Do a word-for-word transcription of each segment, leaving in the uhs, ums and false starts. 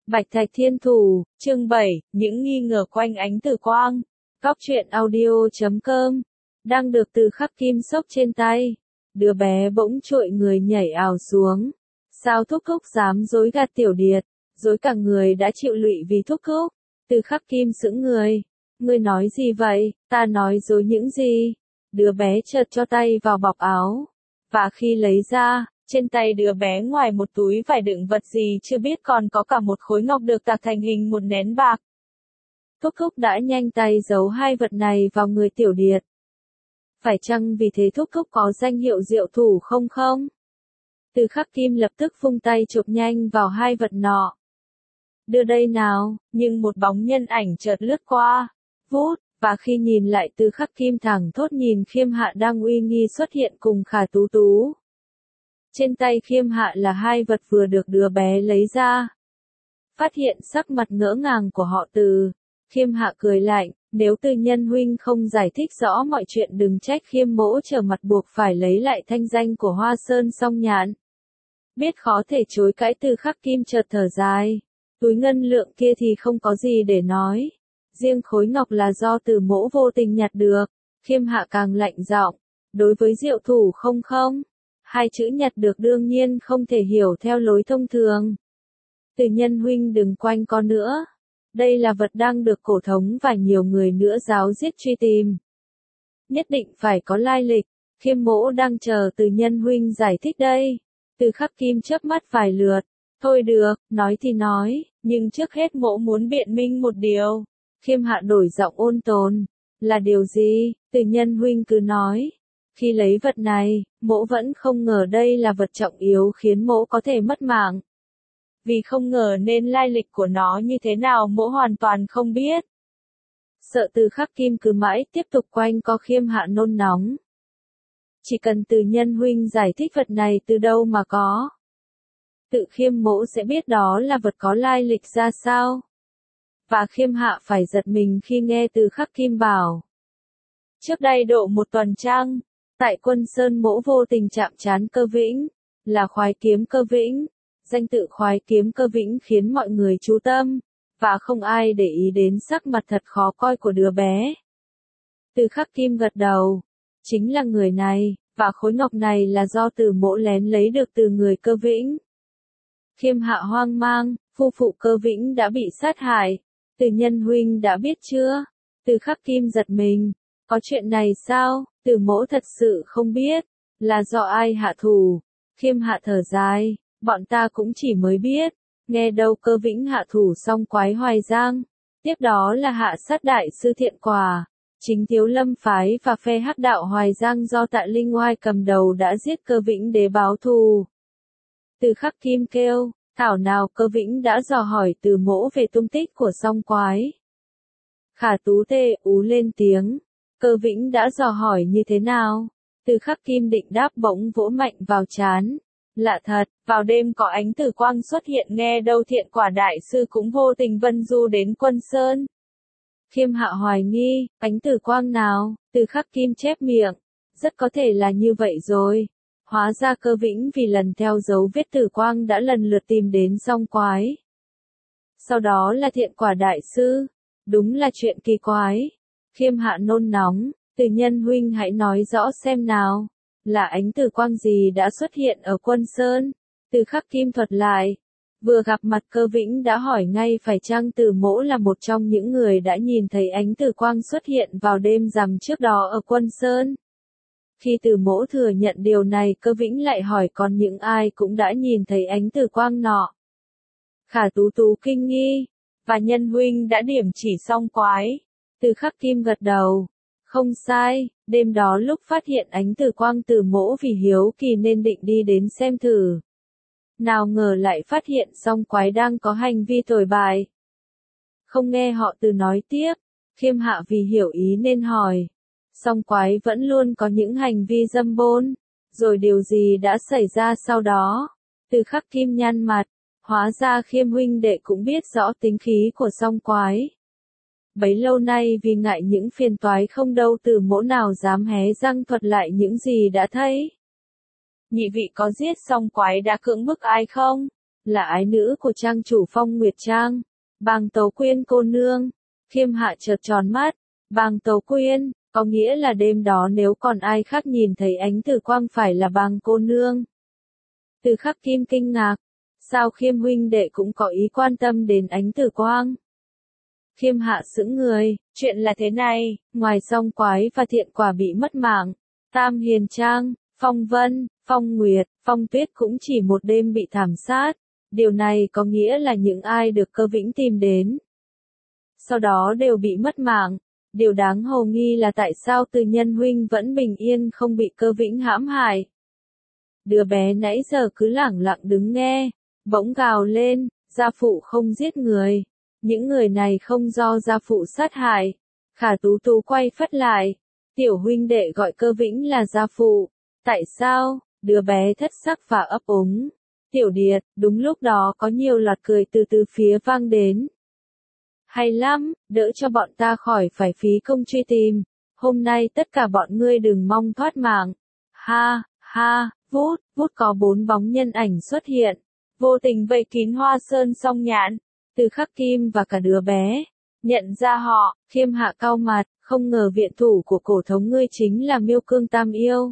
Bạch Thạch Thiên Thủ, chương bảy, những nghi ngờ quanh ánh tử quang. Góc truyện audio chấm com. Đang được Từ Khắc Kim xốc trên tay. Đứa bé bỗng trội người nhảy ào xuống. Sao Thúc Thúc dám dối gạt Tiểu Điệt, dối cả người đã chịu lụy vì Thúc Thúc. Từ Khắc Kim sững người. Ngươi nói gì vậy, ta nói dối những gì? Đứa bé chợt cho tay vào bọc áo. Và khi lấy ra, trên tay đứa bé ngoài một túi vải đựng vật gì chưa biết còn có cả một khối ngọc được tạc thành hình một nén bạc. Thúc Thúc đã nhanh tay giấu hai vật này vào người Tiểu Điệt. Phải chăng vì thế Thúc Thúc có danh hiệu diệu thủ không không? Từ Khắc Kim lập tức vung tay chụp nhanh vào hai vật nọ. Đưa đây nào, nhưng một bóng nhân ảnh chợt lướt qua. Vút, và khi nhìn lại Từ Khắc Kim thẳng thốt nhìn Khiêm Hạ đang uy nghi xuất hiện cùng Khả Tú Tú. Trên tay Khiêm Hạ là hai vật vừa được đứa bé lấy ra. Phát hiện sắc mặt ngỡ ngàng của họ Từ, Khiêm Hạ cười lạnh, nếu Từ Nhân huynh không giải thích rõ mọi chuyện đừng trách Khiêm mỗ trở mặt buộc phải lấy lại thanh danh của Hoa Sơn Song Nhạn. Biết khó thể chối cãi Từ Khắc Kim chợt thở dài, túi ngân lượng kia thì không có gì để nói. Riêng khối ngọc là do Từ mỗ vô tình nhặt được. Khiêm Hạ càng lạnh giọng, đối với diệu thủ không không. Hai chữ nhặt được đương nhiên không thể hiểu theo lối thông thường. Từ Nhân huynh đừng quanh co nữa. Đây là vật đang được cổ thống và nhiều người nữa giáo giết truy tìm. Nhất định phải có lai lịch. Khiêm mỗ đang chờ Từ Nhân huynh giải thích đây. Từ Khắc Kim chớp mắt vài lượt. Thôi được, nói thì nói, nhưng trước hết mỗ muốn biện minh một điều. Khiêm Hạ đổi giọng ôn tồn. Là điều gì? Từ Nhân huynh cứ nói. Khi lấy vật này, mỗ vẫn không ngờ đây là vật trọng yếu khiến mỗ có thể mất mạng. Vì không ngờ nên lai lịch của nó như thế nào mỗ hoàn toàn không biết. Sợ Từ Khắc Kim cứ mãi tiếp tục quanh co Khiêm Hạ nôn nóng. Chỉ cần Từ Nhân huynh giải thích vật này từ đâu mà có. Tự Khiêm mỗ sẽ biết đó là vật có lai lịch ra sao. Và Khiêm Hạ phải giật mình khi nghe Từ Khắc Kim bảo. Trước đây độ một tuần trăng, tại Quân Sơn mỗ vô tình chạm trán Cơ Vĩnh, là khoái kiếm Cơ Vĩnh. Danh tự khoái kiếm Cơ Vĩnh khiến mọi người chú tâm, và không ai để ý đến sắc mặt thật khó coi của đứa bé. Từ Khắc Kim gật đầu. Chính là người này, và khối ngọc này là do Từ mỗ lén lấy được từ người Cơ Vĩnh. Khiêm Hạ hoang mang, phu phụ Cơ Vĩnh đã bị sát hại. Từ Nhân huynh đã biết chưa? Từ Khắc Kim giật mình. Có chuyện này sao? Từ mỗ thật sự không biết. Là do ai hạ thủ? Khiêm Hạ thở dài. Bọn ta cũng chỉ mới biết. Nghe đâu Cơ Vĩnh hạ thủ xong quái Hoài Giang. Tiếp đó là hạ sát đại sư Thiện Quả. Chính Thiếu Lâm phái và phe hắc đạo Hoài Giang do Tạ Linh Oai cầm đầu đã giết Cơ Vĩnh để báo thù. Từ Khắc Kim kêu. Thảo nào Cơ Vĩnh đã dò hỏi Từ mỗ về tung tích của song quái. Khả Tú tê ú lên tiếng. Cơ Vĩnh đã dò hỏi như thế nào? Từ Khắc Kim định đáp bỗng vỗ mạnh vào trán. Lạ thật, vào đêm có ánh tử quang xuất hiện nghe đâu Thiện Quả đại sư cũng vô tình vân du đến Quân Sơn. Khiêm Hạ hoài nghi, ánh tử quang nào? Từ Khắc Kim chép miệng. Rất có thể là như vậy rồi. Hóa ra Cơ Vĩnh vì lần theo dấu vết tử quang đã lần lượt tìm đến song quái. Sau đó là Thiện Quả đại sư. Đúng là chuyện kỳ quái. Khiêm Hạ nôn nóng, Từ Nhân huynh hãy nói rõ xem nào. Là ánh tử quang gì đã xuất hiện ở Quân Sơn? Từ Khắc Kim thuật lại. Vừa gặp mặt Cơ Vĩnh đã hỏi ngay phải chăng Từ mỗ là một trong những người đã nhìn thấy ánh tử quang xuất hiện vào đêm rằm trước đó ở Quân Sơn. Khi Từ mỗ thừa nhận điều này Cơ Vĩnh lại hỏi còn những ai cũng đã nhìn thấy ánh tử quang nọ. Khả Tú Tú kinh nghi. Và Nhân huynh đã điểm chỉ song quái. Từ Khắc Kim gật đầu. Không sai, đêm đó lúc phát hiện ánh tử quang Từ mỗ vì hiếu kỳ nên định đi đến xem thử. Nào ngờ lại phát hiện song quái đang có hành vi tồi bại. Không nghe họ Từ nói tiếp, Khiêm Hạ vì hiểu ý nên hỏi. Song quái vẫn luôn có những hành vi dâm bôn, rồi điều gì đã xảy ra sau đó? Từ Khắc Kim nhăn mặt, hóa ra Khiêm huynh đệ cũng biết rõ tính khí của song quái. Bấy lâu nay vì ngại những phiền toái không đâu Từ mỗ nào dám hé răng thuật lại những gì đã thấy. Nhị vị có giết song quái đã cưỡng bức ai không? là ái nữ của trang chủ Phong Nguyệt Trang, Bàng Tấu Quyên cô nương. Khiêm Hạ chợt tròn mắt, Bàng Tấu Quyên, có nghĩa là đêm đó nếu còn ai khác nhìn thấy ánh tử quang phải là Bàng cô nương. Từ Khắc Kim kinh ngạc, sao Khiêm huynh đệ cũng có ý quan tâm đến ánh tử quang? Khiêm Hạ sững người, chuyện là thế này, ngoài Song Quái và Thiện Quả bị mất mạng, Tam Hiền Trang, Phong Vân, Phong Nguyệt, Phong Tuyết cũng chỉ một đêm bị thảm sát. Điều này có nghĩa là những ai được Cơ Vĩnh tìm đến, sau đó đều bị mất mạng. Điều đáng hồ nghi là tại sao Từ Nhân huynh vẫn bình yên không bị Cơ Vĩnh hãm hại. Đứa bé nãy giờ cứ lẳng lặng đứng nghe, bỗng gào lên, gia phụ không giết người. Những người này không do gia phụ sát hại. Khả Tú Tú quay phất lại. Tiểu huynh đệ gọi Cơ Vĩnh là gia phụ. Tại sao? Đứa bé thất sắc và ấp úng. Tiểu Điệt, đúng lúc đó có nhiều loạt cười từ từ phía vang đến. Hay lắm, đỡ cho bọn ta khỏi phải phí công truy tìm. Hôm nay tất cả bọn ngươi đừng mong thoát mạng. Ha, ha, vút, vút có bốn bóng nhân ảnh xuất hiện. Vô tình vây kín Hoa Sơn Song Nhạn. Từ Khắc Kim và cả đứa bé. Nhận ra họ, Khiêm Hạ cau mặt, không ngờ viện thủ của cổ thống ngươi chính là Miêu Cương Tam Yêu.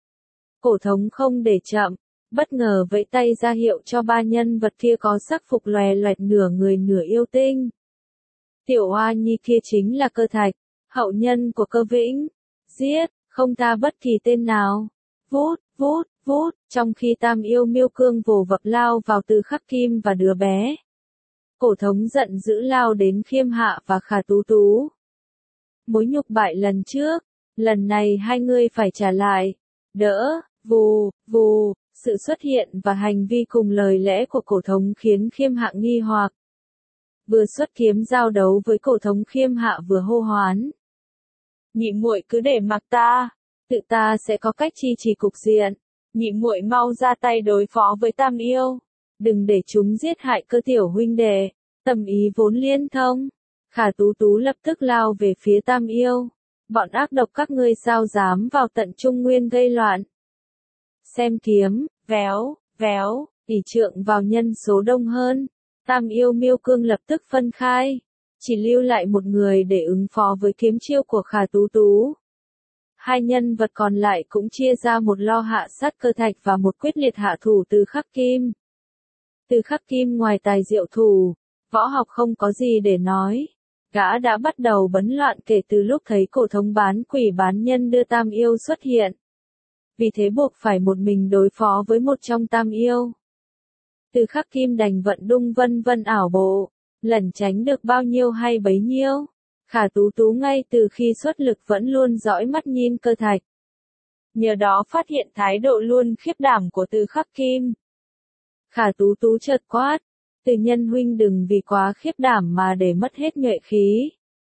Cổ thống không để chậm, bất ngờ vẫy tay ra hiệu cho ba nhân vật kia có sắc phục lòe loẹt nửa người nửa yêu tinh. Tiểu Hoa Nhi kia chính là Cơ Thạch, hậu nhân của Cơ Vĩnh. Giết, không tha bất kỳ tên nào. Vút, vút, vút, trong khi Tam Yêu Miêu Cương vồ vập lao vào Từ Khắc Kim và đứa bé. Cổ thống giận dữ lao đến Khiêm Hạ và Khả Tú Tú. Mối nhục bại lần trước, lần này hai người phải trả lại. Đỡ, vù, vù, sự xuất hiện và hành vi cùng lời lẽ của cổ thống khiến Khiêm Hạ nghi hoặc. Vừa xuất kiếm giao đấu với cổ thống, Khiêm Hạ vừa hô hoán. Nhị muội cứ để mặc ta, tự ta sẽ có cách chi trì cục diện. Nhị muội mau ra tay đối phó với Tam Yêu. Đừng để chúng giết hại Cơ tiểu huynh đệ, tâm ý vốn liên thông. Khả Tú Tú lập tức lao về phía Tam Yêu. Bọn ác độc các ngươi sao dám vào tận Trung Nguyên gây loạn. Xem kiếm, véo, véo, ỷ trượng vào nhân số đông hơn. Tam Yêu Miêu Cương lập tức phân khai. Chỉ lưu lại một người để ứng phó với kiếm chiêu của Khả Tú Tú. Hai nhân vật còn lại cũng chia ra một lo hạ sát Cơ Thạch và một quyết liệt hạ thủ Từ Khắc Kim. Từ Khắc Kim ngoài tài diệu thủ, võ học không có gì để nói. Gã đã bắt đầu bấn loạn kể từ lúc thấy cổ thống bán quỷ bán nhân đưa Tam Yêu xuất hiện. Vì thế buộc phải một mình đối phó với một trong Tam Yêu. Từ Khắc Kim đành vận đung vân vân ảo bộ, lẩn tránh được bao nhiêu hay bấy nhiêu. Khả Tú Tú ngay từ khi xuất lực vẫn luôn dõi mắt nhìn Cơ Thạch. Nhờ đó phát hiện thái độ luôn khiếp đảm của Từ Khắc Kim. Khả Tú Tú chợt quát, Từ Nhân huynh đừng vì quá khiếp đảm mà để mất hết nhuệ khí.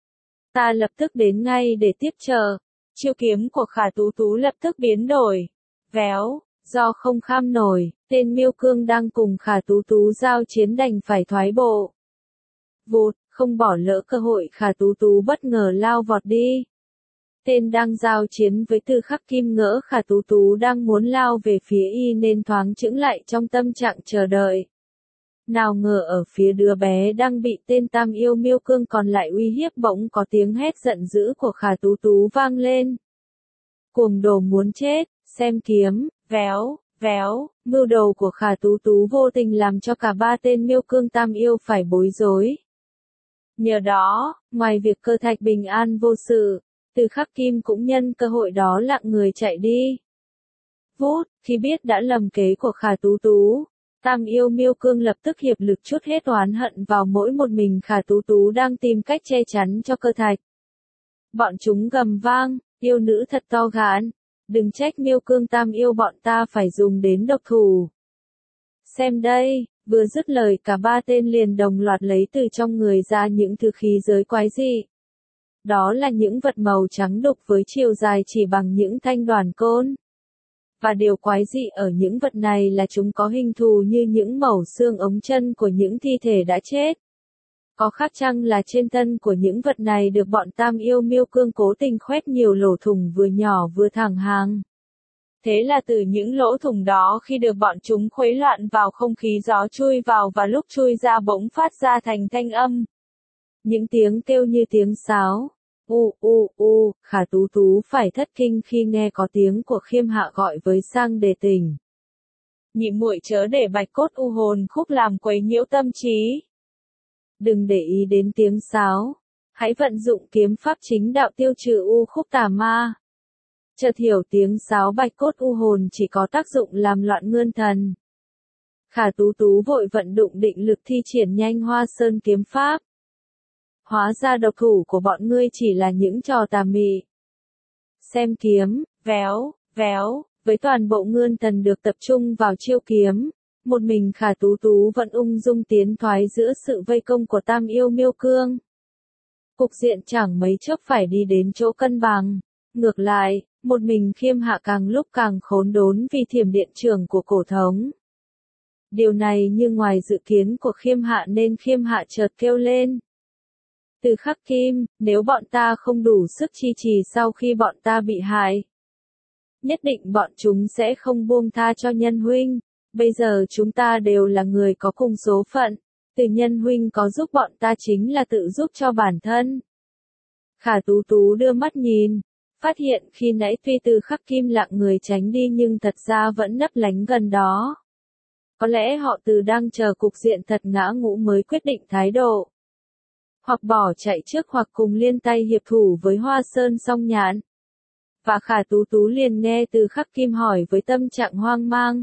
Ta lập tức đến ngay để tiếp trợ. Chiêu kiếm của Khả Tú Tú lập tức biến đổi. Véo, do không kham nổi, tên Miêu Cương đang cùng Khả Tú Tú giao chiến đành phải thoái bộ. Vụt, không bỏ lỡ cơ hội, Khả Tú Tú bất ngờ lao vọt đi. Tên đang giao chiến với Từ Khắc Kim ngỡ Khả Tú Tú đang muốn lao về phía y nên thoáng chững lại trong tâm trạng chờ đợi. Nào ngờ ở phía đứa bé đang bị tên Tam Yêu Miêu Cương còn lại uy hiếp bỗng có tiếng hét giận dữ của Khả Tú Tú vang lên. Cuồng đồ muốn chết, xem kiếm, véo, véo, mưu đồ của Khả Tú Tú vô tình làm cho cả ba tên Miêu Cương Tam Yêu phải bối rối. Nhờ đó, ngoài việc Cơ Thạch bình an vô sự, Từ Khắc Kim cũng nhân cơ hội đó lặng người chạy đi. Vút, khi biết đã lầm kế của Khả Tú Tú, Tam Yêu Miêu Cương lập tức hiệp lực trút hết oán hận vào mỗi một mình Khả Tú Tú đang tìm cách che chắn cho Cơ Thạch. Bọn chúng gầm vang, yêu nữ thật to gan, đừng trách Miêu Cương Tam Yêu bọn ta phải dùng đến độc thủ. Xem đây, vừa dứt lời cả ba tên liền đồng loạt lấy từ trong người ra những thứ khí giới quái dị. Đó là những vật màu trắng đục với chiều dài chỉ bằng những thanh đoàn côn. Và điều quái dị ở những vật này là chúng có hình thù như những mẩu xương ống chân của những thi thể đã chết. Có khác chăng là trên thân của những vật này được bọn Tam Yêu Miêu Cương cố tình khoét nhiều lỗ thủng vừa nhỏ vừa thẳng hàng. Thế là từ những lỗ thủng đó khi được bọn chúng khuấy loạn vào không khí gió chui vào và lúc chui ra bỗng phát ra thành thanh âm. Những tiếng kêu như tiếng sáo. U u u, Khả Tú Tú phải thất kinh khi nghe có tiếng của Khiêm Hạ gọi với sang đề tình. Nhị muội chớ để bạch cốt u hồn khúc làm quấy nhiễu tâm trí. Đừng để ý đến tiếng sáo. Hãy vận dụng kiếm pháp chính đạo tiêu trừ u khúc tà ma. Chợt hiểu tiếng sáo bạch cốt u hồn chỉ có tác dụng làm loạn ngươn thần. Khả Tú Tú vội vận dụng định lực thi triển nhanh Hoa Sơn kiếm pháp. Hóa ra độc thủ của bọn ngươi chỉ là những trò tà mị. Xem kiếm, véo, véo, với toàn bộ ngươn thần được tập trung vào chiêu kiếm, một mình Khả Tú Tú vẫn ung dung tiến thoái giữa sự vây công của Tam Yêu Miêu Cương. Cục diện chẳng mấy chốc phải đi đến chỗ cân bằng. Ngược lại, một mình Khiêm Hạ càng lúc càng khốn đốn vì thiểm điện trưởng của cổ thống. Điều này như ngoài dự kiến của Khiêm Hạ nên Khiêm Hạ chợt kêu lên. Từ Khắc Kim, nếu bọn ta không đủ sức chi trì sau khi bọn ta bị hại, nhất định bọn chúng sẽ không buông tha cho Nhân huynh. Bây giờ chúng ta đều là người có cùng số phận. Từ Nhân huynh có giúp bọn ta chính là tự giúp cho bản thân. Khả Tú Tú đưa mắt nhìn, phát hiện khi nãy tuy Từ Khắc Kim lặng người tránh đi nhưng thật ra vẫn nấp lánh gần đó. Có lẽ họ Từ đang chờ cục diện thật ngã ngũ mới quyết định thái độ. Hoặc bỏ chạy trước hoặc cùng liên tay hiệp thủ với Hoa Sơn Song Nhạn. Và Khả Tú Tú liền nghe Từ Khắc Kim hỏi với tâm trạng hoang mang.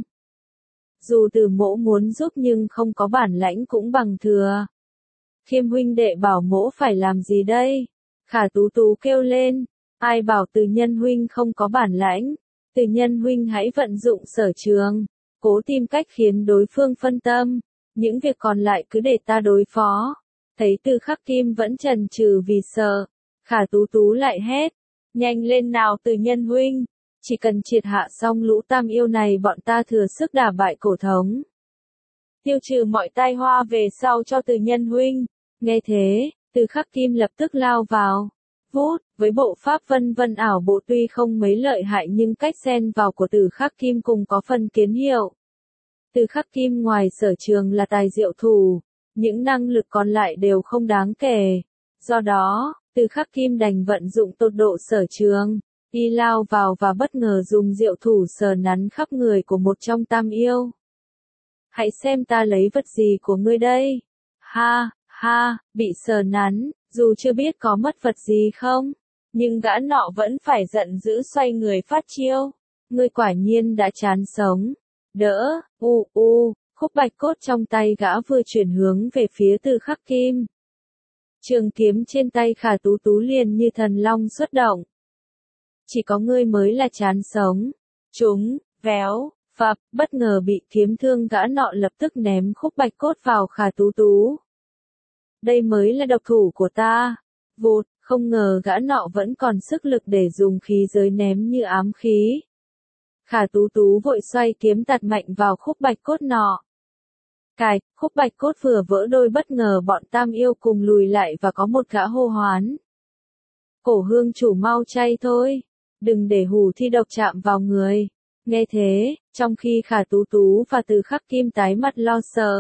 Dù Từ mỗ muốn giúp nhưng không có bản lãnh cũng bằng thừa. Khiêm huynh đệ bảo mỗ phải làm gì đây? Khả Tú Tú kêu lên. Ai bảo Từ Nhân huynh không có bản lãnh? Từ Nhân huynh hãy vận dụng sở trường, cố tìm cách khiến đối phương phân tâm. Những việc còn lại cứ để ta đối phó. Thấy Từ Khắc Kim vẫn chần chừ vì sợ, Khả Tú Tú lại hét. Nhanh lên nào Từ Nhân huynh, chỉ cần triệt hạ xong lũ Tam Yêu này bọn ta thừa sức đả bại cổ thống. Tiêu trừ mọi tai họa về sau cho Từ Nhân huynh. Nghe thế, Từ Khắc Kim lập tức lao vào. Vút, với bộ pháp vân vân ảo bộ tuy không mấy lợi hại nhưng cách xen vào của Từ Khắc Kim cùng có phần kiến hiệu. Từ Khắc Kim ngoài sở trường là tài diệu thủ, những năng lực còn lại đều không đáng kể. Do đó, Từ Khắc Kim đành vận dụng tột độ sở trường, y lao vào và bất ngờ dùng diệu thủ sờ nắn khắp người của một trong Tam Yêu. Hãy xem ta lấy vật gì của ngươi đây. Ha, ha, bị sờ nắn, dù chưa biết có mất vật gì không, nhưng gã nọ vẫn phải giận dữ xoay người phát chiêu. Ngươi quả nhiên đã chán sống. Đỡ, u u, khúc bạch cốt trong tay gã vừa chuyển hướng về phía Từ Khắc Kim. Trường kiếm trên tay Khả Tú Tú liền như thần long xuất động. Chỉ có ngươi mới là chán sống. Chúng, véo, phập, bất ngờ bị kiếm thương gã nọ lập tức ném khúc bạch cốt vào Khả Tú Tú. Đây mới là độc thủ của ta. Vụt, không ngờ gã nọ vẫn còn sức lực để dùng khí giới ném như ám khí. Khả Tú Tú vội xoay kiếm tạt mạnh vào khúc bạch cốt nọ. Cài, khúc bạch cốt vừa vỡ đôi bất ngờ bọn Tam Yêu cùng lùi lại và có một gã hô hoán. Cổ hương chủ mau chay thôi, đừng để hù thi độc chạm vào người. Nghe thế, trong khi Khả Tú Tú và Từ Khắc Kim tái mặt lo sợ.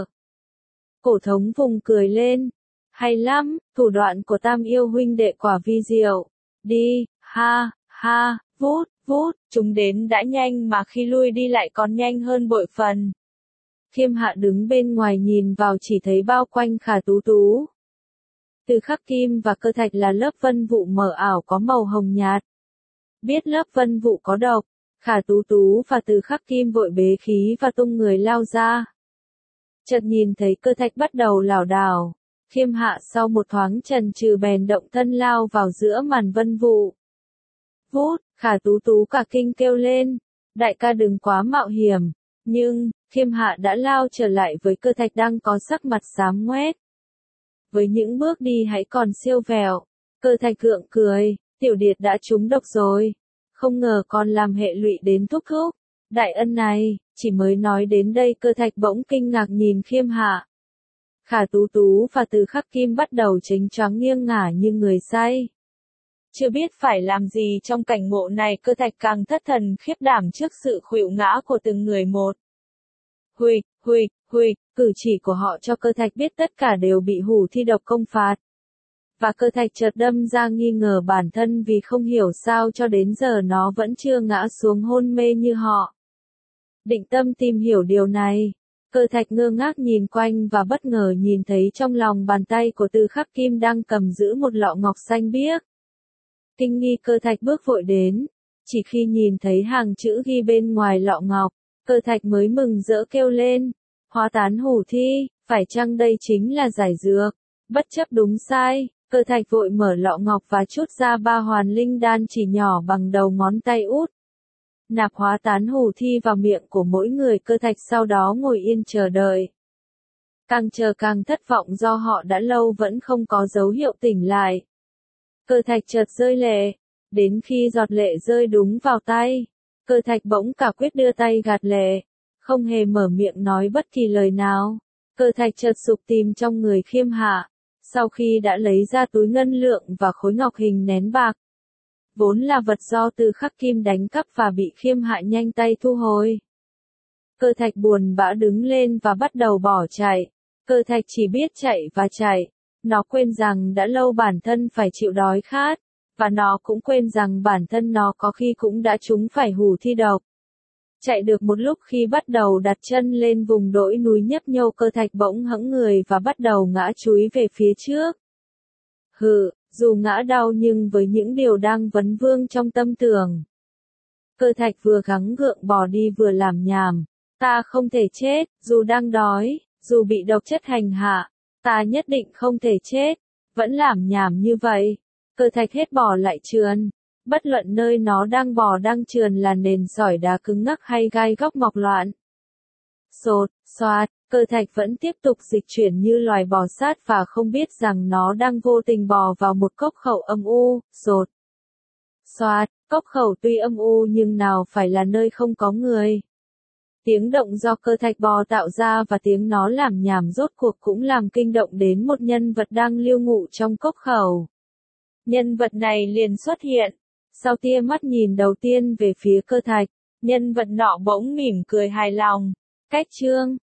Cổ thống vùng cười lên. Hay lắm, thủ đoạn của Tam Yêu huynh đệ quả vi diệu. Đi, ha, ha, vút, vút, chúng đến đã nhanh mà khi lui đi lại còn nhanh hơn bội phần. Khiêm Hạ đứng bên ngoài nhìn vào chỉ thấy bao quanh Khả Tú Tú. Từ Khắc Kim và Cơ Thạch là lớp vân vụ mờ ảo có màu hồng nhạt. Biết lớp vân vụ có độc, Khả Tú Tú và Từ Khắc Kim vội bế khí và tung người lao ra. Chợt nhìn thấy Cơ Thạch bắt đầu lảo đảo, Khiêm Hạ sau một thoáng chần chừ bèn động thân lao vào giữa màn vân vụ. Vút, Khả Tú Tú cả kinh kêu lên, đại ca đừng quá mạo hiểm, nhưng, Khiêm Hạ đã lao trở lại với Cơ Thạch đang có sắc mặt xám ngoét. Với những bước đi hãy còn siêu vẹo, Cơ Thạch gượng cười, tiểu điệt đã trúng độc rồi, không ngờ còn làm hệ lụy đến thúc thúc. Đại ân này, chỉ mới nói đến đây Cơ Thạch bỗng kinh ngạc nhìn Khiêm Hạ. Khả Tú Tú và Từ Khắc Kim bắt đầu chênh choáng nghiêng ngả như người say. chưa biết phải làm gì trong cảnh ngộ này, Cơ Thạch càng thất thần khiếp đảm trước sự khuỵu ngã của từng người một. Huỵch, huỵch, huỵch, cử chỉ của họ cho Cơ Thạch biết tất cả đều bị hủ thi độc công phạt. Và Cơ Thạch chợt đâm ra nghi ngờ bản thân vì không hiểu sao cho đến giờ nó vẫn chưa ngã xuống hôn mê như họ. Định tâm tìm hiểu điều này, Cơ Thạch ngơ ngác nhìn quanh và bất ngờ nhìn thấy trong lòng bàn tay của Từ Khắc Kim đang cầm giữ một lọ ngọc xanh biếc. Kinh nghi, Cơ Thạch bước vội đến, chỉ khi nhìn thấy hàng chữ ghi bên ngoài lọ ngọc, Cơ Thạch mới mừng rỡ kêu lên, hóa tán hủ thi, phải chăng đây chính là giải dược? Bất chấp đúng sai, Cơ Thạch vội mở lọ ngọc và trút ra ba hoàn linh đan chỉ nhỏ bằng đầu ngón tay út. Nạp hóa tán hủ thi vào miệng của mỗi người, Cơ Thạch sau đó ngồi yên chờ đợi. Càng chờ càng thất vọng do họ đã lâu vẫn không có dấu hiệu tỉnh lại. Cơ Thạch chợt rơi lệ, đến khi giọt lệ rơi đúng vào tay, Cơ Thạch bỗng cả quyết đưa tay gạt lệ, không hề mở miệng nói bất kỳ lời nào. Cơ Thạch chợt sục tìm trong người Khiêm Hạ, sau khi đã lấy ra túi ngân lượng và khối ngọc hình nén bạc. Vốn là vật do Từ Khắc Kim đánh cắp và bị Khiêm Hạ nhanh tay thu hồi. Cơ Thạch buồn bã đứng lên và bắt đầu bỏ chạy. Cơ Thạch chỉ biết chạy và chạy. Nó quên rằng đã lâu bản thân phải chịu đói khát, và nó cũng quên rằng bản thân nó có khi cũng đã trúng phải hủ thi độc. Chạy được một lúc, khi bắt đầu đặt chân lên vùng đồi núi nhấp nhô, Cơ Thạch bỗng hẫng người và bắt đầu ngã chúi về phía trước. Hừ, dù ngã đau nhưng với những điều đang vấn vương trong tâm tưởng, Cơ Thạch vừa gắng gượng bò đi vừa làm nhảm. Ta không thể chết, dù đang đói, dù bị độc chất hành hạ, ta nhất định không thể chết. Vẫn làm nhảm như vậy, Cơ Thạch hết bò lại trườn. Bất luận nơi nó đang bò đang trườn là nền sỏi đá cứng ngắc hay gai góc mọc loạn. Sột, xoạt, Cơ Thạch vẫn tiếp tục dịch chuyển như loài bò sát và không biết rằng nó đang vô tình bò vào một cốc khẩu âm u. Sột, xoạt, cốc khẩu tuy âm u nhưng nào phải là nơi không có người. Tiếng động do Cơ Thạch bò tạo ra và tiếng nó làm nhảm rốt cuộc cũng làm kinh động đến một nhân vật đang lưu ngụ trong cốc khẩu. Nhân vật này liền xuất hiện. Sau tia mắt nhìn đầu tiên về phía Cơ Thạch, nhân vật nọ bỗng mỉm cười hài lòng. Cách chương